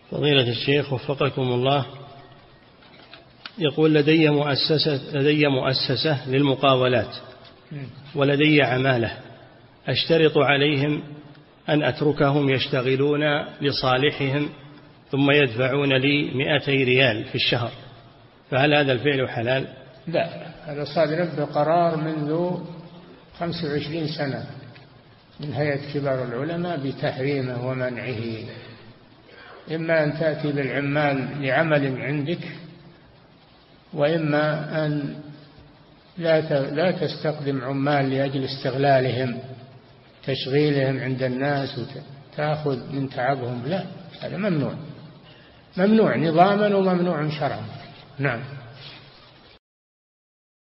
فضيلة الشيخ وفقكم الله، يقول لدي مؤسسة للمقاولات ولدي عمالة، أشترط عليهم أن أتركهم يشتغلون لصالحهم ثم يدفعون لي 200 ريال في الشهر، فهل هذا الفعل حلال؟ لا، هذا صادر بقرار منذ 25 سنة من هيئة كبار العلماء بتحريمه ومنعه. إما أن تأتي بالعمال لعمل عندك، وإما أن لا تستخدم عمال لأجل استغلالهم تشغيلهم عند الناس وتأخذ من تعبهم. لا، هذا ممنوع نظاما وممنوع شرعا. نعم.